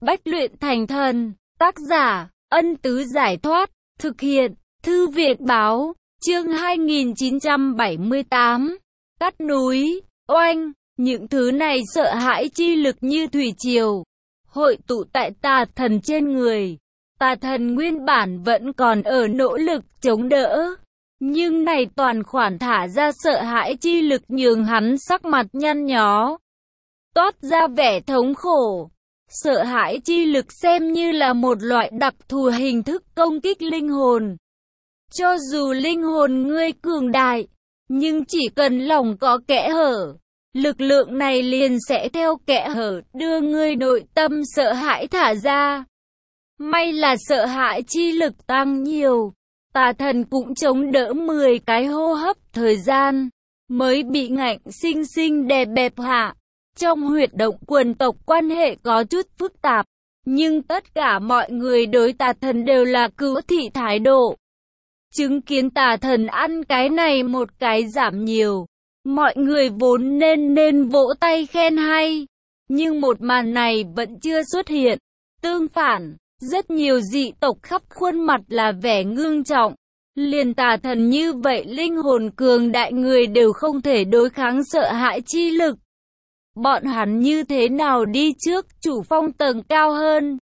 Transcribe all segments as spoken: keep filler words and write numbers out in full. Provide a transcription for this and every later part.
Bách luyện thành thần. Tác giả, Ân Tứ Giải Thoát. Thực hiện, Thư Viện Báo. Chương hai nghìn chín trăm bảy mươi tám. Cắt núi, oanh. Những thứ này sợ hãi chi lực như thủy triều, hội tụ tại tà thần trên người. Tà thần nguyên bản vẫn còn ở nỗ lực chống đỡ, nhưng này toàn khoản thả ra sợ hãi chi lực nhường hắn sắc mặt nhăn nhó, toát ra vẻ thống khổ. Sợ hãi chi lực xem như là một loại đặc thù hình thức công kích linh hồn. Cho dù linh hồn ngươi cường đại, nhưng chỉ cần lòng có kẽ hở, lực lượng này liền sẽ theo kẽ hở đưa ngươi nội tâm sợ hãi thả ra. May là sợ hãi chi lực tăng nhiều, tà thần cũng chống đỡ mười cái hô hấp thời gian, mới bị ngạnh sinh sinh đè bẹp hạ. Trong huyệt động quần tộc quan hệ có chút phức tạp, nhưng tất cả mọi người đối tà thần đều là cứu thị thái độ. Chứng kiến tà thần ăn cái này một cái giảm nhiều, mọi người vốn nên nên vỗ tay khen hay, nhưng một màn này vẫn chưa xuất hiện. Tương phản, rất nhiều dị tộc khắp khuôn mặt là vẻ ngưng trọng. Liền tà thần như vậy linh hồn cường đại người đều không thể đối kháng sợ hãi chi lực. Bọn hắn như thế nào đi trước chủ phong tầng cao hơn?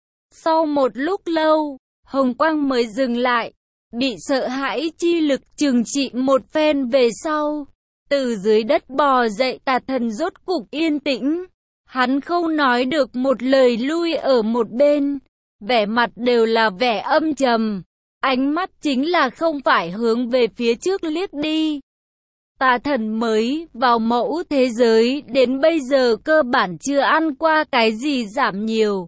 Sau một lúc lâu, hồng quang mới dừng lại, bị sợ hãi chi lực trừng trị một phen về sau. Từ dưới đất bò dậy tà thần rốt cục yên tĩnh. Hắn không nói được một lời lui ở một bên, vẻ mặt đều là vẻ âm trầm. Ánh mắt chính là không phải hướng về phía trước liếc đi. Tà thần mới vào mẫu thế giới đến bây giờ cơ bản chưa ăn qua cái gì giảm nhiều.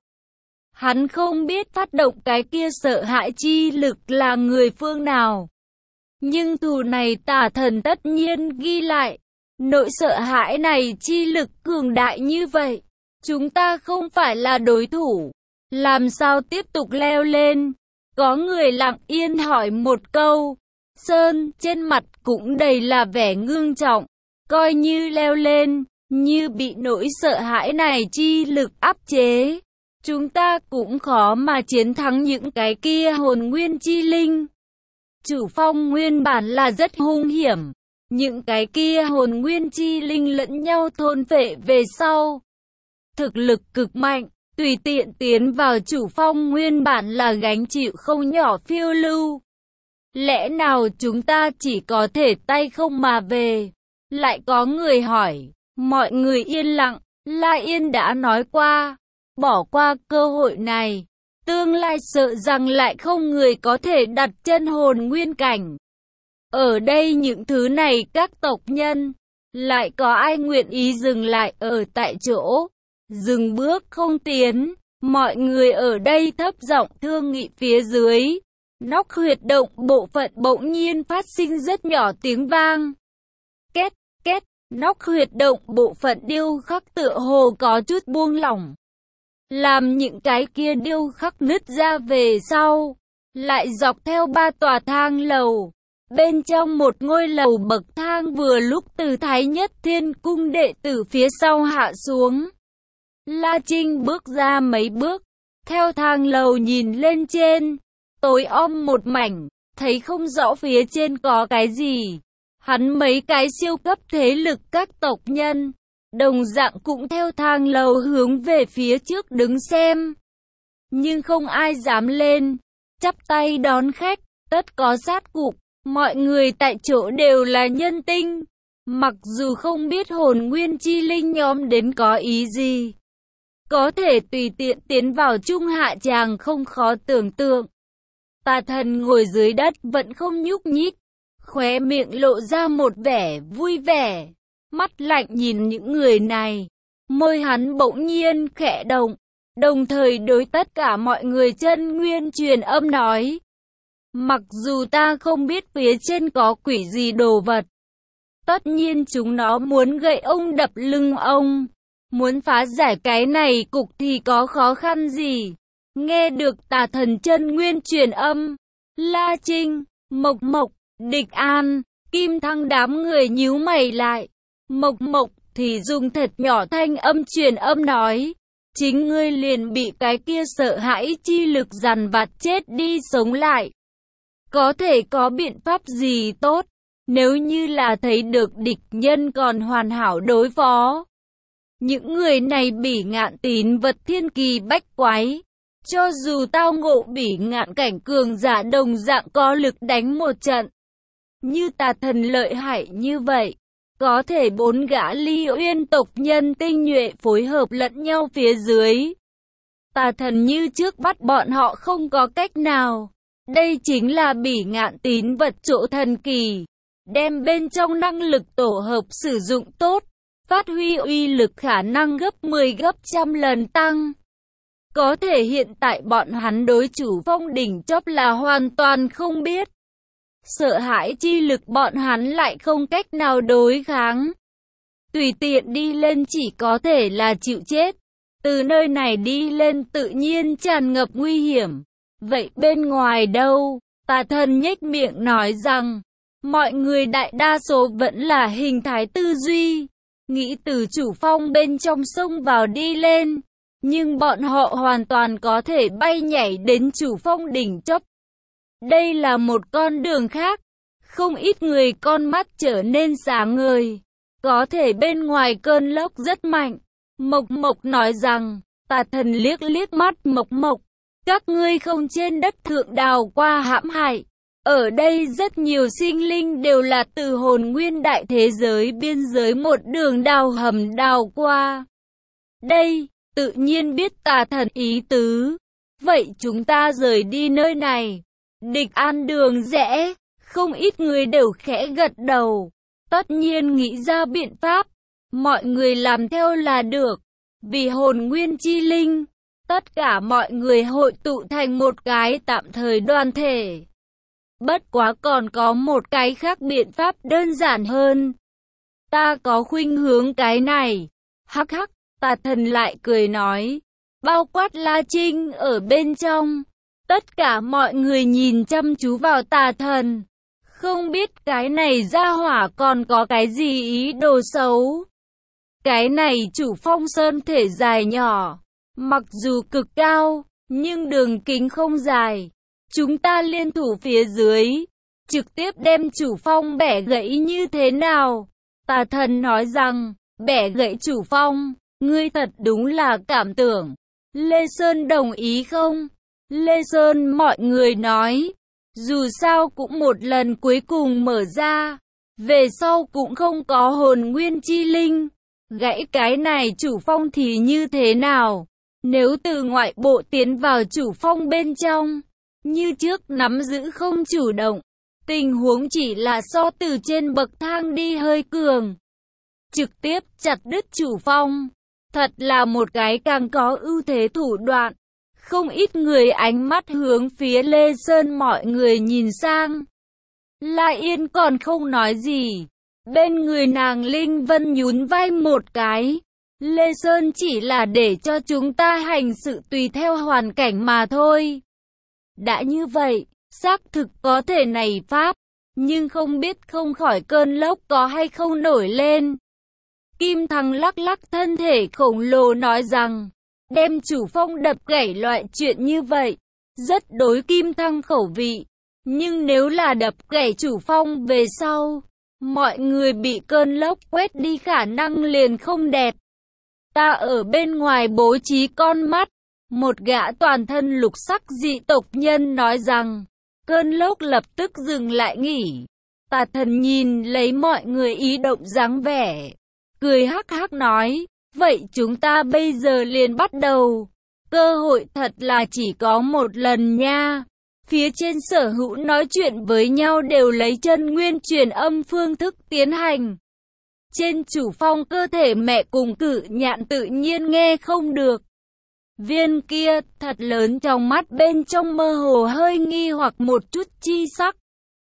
Hắn không biết phát động cái kia sợ hãi chi lực là người phương nào. Nhưng thù này tà thần tất nhiên ghi lại. Nỗi sợ hãi này chi lực cường đại như vậy, chúng ta không phải là đối thủ. Làm sao tiếp tục leo lên? Có người lặng yên hỏi một câu. Sơn trên mặt cũng đầy là vẻ ngưng trọng. Coi như leo lên, như bị nỗi sợ hãi này chi lực áp chế, chúng ta cũng khó mà chiến thắng những cái kia hồn nguyên chi linh. Chủ phong nguyên bản là rất hung hiểm. Những cái kia hồn nguyên chi linh lẫn nhau thôn phệ về sau, thực lực cực mạnh, tùy tiện tiến vào chủ phong nguyên bản là gánh chịu không nhỏ phiêu lưu. Lẽ nào chúng ta chỉ có thể tay không mà về? Lại có người hỏi, mọi người yên lặng. La Yên đã nói qua, bỏ qua cơ hội này, tương lai sợ rằng lại không người có thể đặt chân hồn nguyên cảnh. Ở đây những thứ này các tộc nhân, lại có ai nguyện ý dừng lại ở tại chỗ, dừng bước không tiến. Mọi người ở đây thấp giọng thương nghị phía dưới. Nóc huyệt động bộ phận bỗng nhiên phát sinh rất nhỏ tiếng vang. Két, két, nóc huyệt động bộ phận điêu khắc tựa hồ có chút buông lỏng. Làm những cái kia điêu khắc nứt ra về sau, lại dọc theo ba tòa thang lầu. Bên trong một ngôi lầu bậc thang vừa lúc từ Thái Nhất Thiên Cung đệ tử phía sau hạ xuống. La Trinh bước ra mấy bước, theo thang lầu nhìn lên trên, tối om một mảnh, thấy không rõ phía trên có cái gì. Hắn mấy cái siêu cấp thế lực các tộc nhân, đồng dạng cũng theo thang lầu hướng về phía trước đứng xem. Nhưng không ai dám lên, chắp tay đón khách, tất có sát cục. Mọi người tại chỗ đều là nhân tinh, mặc dù không biết hồn nguyên chi linh nhóm đến có ý gì, có thể tùy tiện tiến vào trung hạ tràng không khó tưởng tượng. Tà thần ngồi dưới đất vẫn không nhúc nhích, khóe miệng lộ ra một vẻ vui vẻ, mắt lạnh nhìn những người này, môi hắn bỗng nhiên khẽ động, đồng thời đối tất cả mọi người chân nguyên truyền âm nói. Mặc dù ta không biết phía trên có quỷ gì đồ vật, tất nhiên chúng nó muốn gậy ông đập lưng ông, muốn phá giải cái này cục thì có khó khăn gì. Nghe được tà thần chân nguyên truyền âm, La Trinh, Mộc Mộc, Địch An, Kim Thăng đám người nhíu mày lại. Mộc Mộc thì dùng thật nhỏ thanh âm truyền âm nói, chính ngươi liền bị cái kia sợ hãi chi lực dằn vặt chết đi sống lại. Có thể có biện pháp gì tốt, nếu như là thấy được địch nhân còn hoàn hảo đối phó. Những người này bỉ ngạn tín vật thiên kỳ bách quái. Cho dù tao ngộ bỉ ngạn cảnh cường giả đồng dạng có lực đánh một trận. Như tà thần lợi hại như vậy. Có thể bốn gã Ly Uyên tộc nhân tinh nhuệ phối hợp lẫn nhau phía dưới. Tà thần như trước bắt bọn họ không có cách nào. Đây chính là bỉ ngạn tín vật chỗ thần kỳ. Đem bên trong năng lực tổ hợp sử dụng tốt. Phát huy uy lực khả năng gấp mười gấp trăm lần tăng. Có thể hiện tại bọn hắn đối chủ phong đỉnh chóp là hoàn toàn không biết. Sợ hãi chi lực bọn hắn lại không cách nào đối kháng. Tùy tiện đi lên chỉ có thể là chịu chết. Từ nơi này đi lên tự nhiên tràn ngập nguy hiểm. Vậy bên ngoài đâu? Tà thần nhếch miệng nói rằng, mọi người đại đa số vẫn là hình thái tư duy. Nghĩ từ chủ phong bên trong sông vào đi lên. Nhưng bọn họ hoàn toàn có thể bay nhảy đến chủ phong đỉnh chóp. Đây là một con đường khác. Không ít người con mắt trở nên sáng ngời. Có thể bên ngoài cơn lốc rất mạnh. Mộc Mộc nói rằng, tà thần liếc liếc mắt Mộc Mộc. Các ngươi không trên đất thượng đào qua hãm hại. Ở đây rất nhiều sinh linh đều là từ hồn nguyên đại thế giới biên giới một đường đào hầm đào qua. Đây, tự nhiên biết tà thần ý tứ. Vậy chúng ta rời đi nơi này. Địch an đường rẽ, không ít người đều khẽ gật đầu. Tất nhiên nghĩ ra biện pháp. Mọi người làm theo là được. Vì hồn nguyên chi linh, tất cả mọi người hội tụ thành một cái tạm thời đoàn thể. Bất quá còn có một cái khác biện pháp đơn giản hơn. Ta có khuynh hướng cái này. Hắc hắc, tà thần lại cười nói. Bao quát La Trinh ở bên trong. Tất cả mọi người nhìn chăm chú vào tà thần. Không biết cái này ra hỏa còn có cái gì ý đồ xấu. Cái này chủ phong sơn thể dài nhỏ. Mặc dù cực cao, nhưng đường kính không dài. Chúng ta liên thủ phía dưới, trực tiếp đem chủ phong bẻ gãy như thế nào? Tà thần nói rằng, bẻ gãy chủ phong, ngươi thật đúng là cảm tưởng. Lê Sơn đồng ý không? Lê Sơn mọi người nói, dù sao cũng một lần cuối cùng mở ra, về sau cũng không có hồn nguyên chi linh. Gãy cái này chủ phong thì như thế nào? Nếu từ ngoại bộ tiến vào chủ phong bên trong, như trước nắm giữ không chủ động, tình huống chỉ là so từ trên bậc thang đi hơi cường. Trực tiếp chặt đứt chủ phong, thật là một cái càng có ưu thế thủ đoạn. Không ít người ánh mắt hướng phía Lê Sơn mọi người nhìn sang. La Yên còn không nói gì. Bên người nàng Linh Vân nhún vai một cái. Lê Sơn chỉ là để cho chúng ta hành sự tùy theo hoàn cảnh mà thôi. Đã như vậy, xác thực có thể này pháp, nhưng không biết không khỏi cơn lốc có hay không nổi lên. Kim Thăng lắc lắc thân thể khổng lồ nói rằng, đem chủ phong đập gãy loại chuyện như vậy, rất đối Kim Thăng khẩu vị. Nhưng nếu là đập gãy chủ phong về sau, mọi người bị cơn lốc quét đi khả năng liền không đẹp. Ta ở bên ngoài bố trí con mắt. Một gã toàn thân lục sắc dị tộc nhân nói rằng, cơn lốc lập tức dừng lại nghỉ. Tà thần nhìn lấy mọi người ý động dáng vẻ, cười hắc hắc nói, vậy chúng ta bây giờ liền bắt đầu. Cơ hội thật là chỉ có một lần nha. Phía trên sở hữu nói chuyện với nhau đều lấy chân nguyên truyền âm phương thức tiến hành. Trên chủ phong cơ thể mẹ cùng Cự Nhạn tự nhiên nghe không được. Viên kia thật lớn trong mắt bên trong mơ hồ hơi nghi hoặc một chút chi sắc.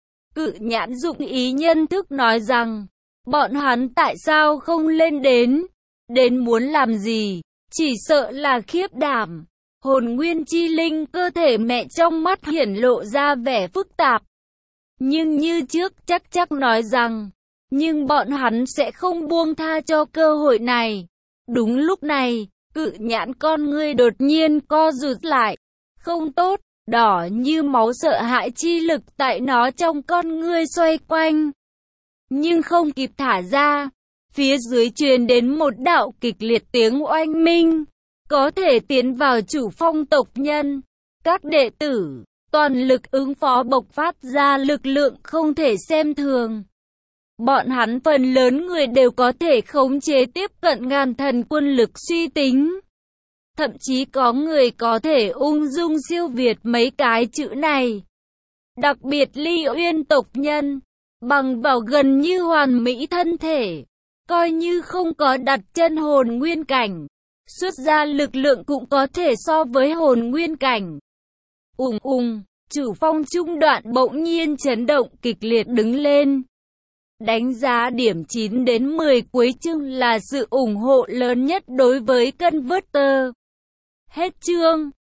Cự Nhãn dụng ý nhân thức nói rằng, bọn hắn tại sao không lên đến, đến muốn làm gì, chỉ sợ là khiếp đảm. Hồn nguyên chi linh cơ thể mẹ trong mắt hiển lộ ra vẻ phức tạp. Nhưng như trước chắc chắc nói rằng, nhưng bọn hắn sẽ không buông tha cho cơ hội này. Đúng lúc này, Cự nhãn con ngươi đột nhiên co rụt lại. Không tốt, đỏ như máu sợ hãi chi lực tại nó trong con ngươi xoay quanh. Nhưng không kịp thả ra, phía dưới truyền đến một đạo kịch liệt tiếng oanh minh. Có thể tiến vào chủ phong tộc nhân. Các đệ tử, toàn lực ứng phó bộc phát ra lực lượng không thể xem thường. Bọn hắn phần lớn người đều có thể khống chế tiếp cận ngàn thần quân lực suy tính. Thậm chí có người có thể ung dung siêu việt mấy cái chữ này. Đặc biệt Ly Uyên tộc nhân, bằng vào gần như hoàn mỹ thân thể, coi như không có đặt chân hồn nguyên cảnh, xuất ra lực lượng cũng có thể so với hồn nguyên cảnh. Ùng ùng, chủ phong trung đoạn bỗng nhiên chấn động kịch liệt đứng lên. Đánh giá điểm chín đến mười cuối chương là sự ủng hộ lớn nhất đối với Converter. Hết chương.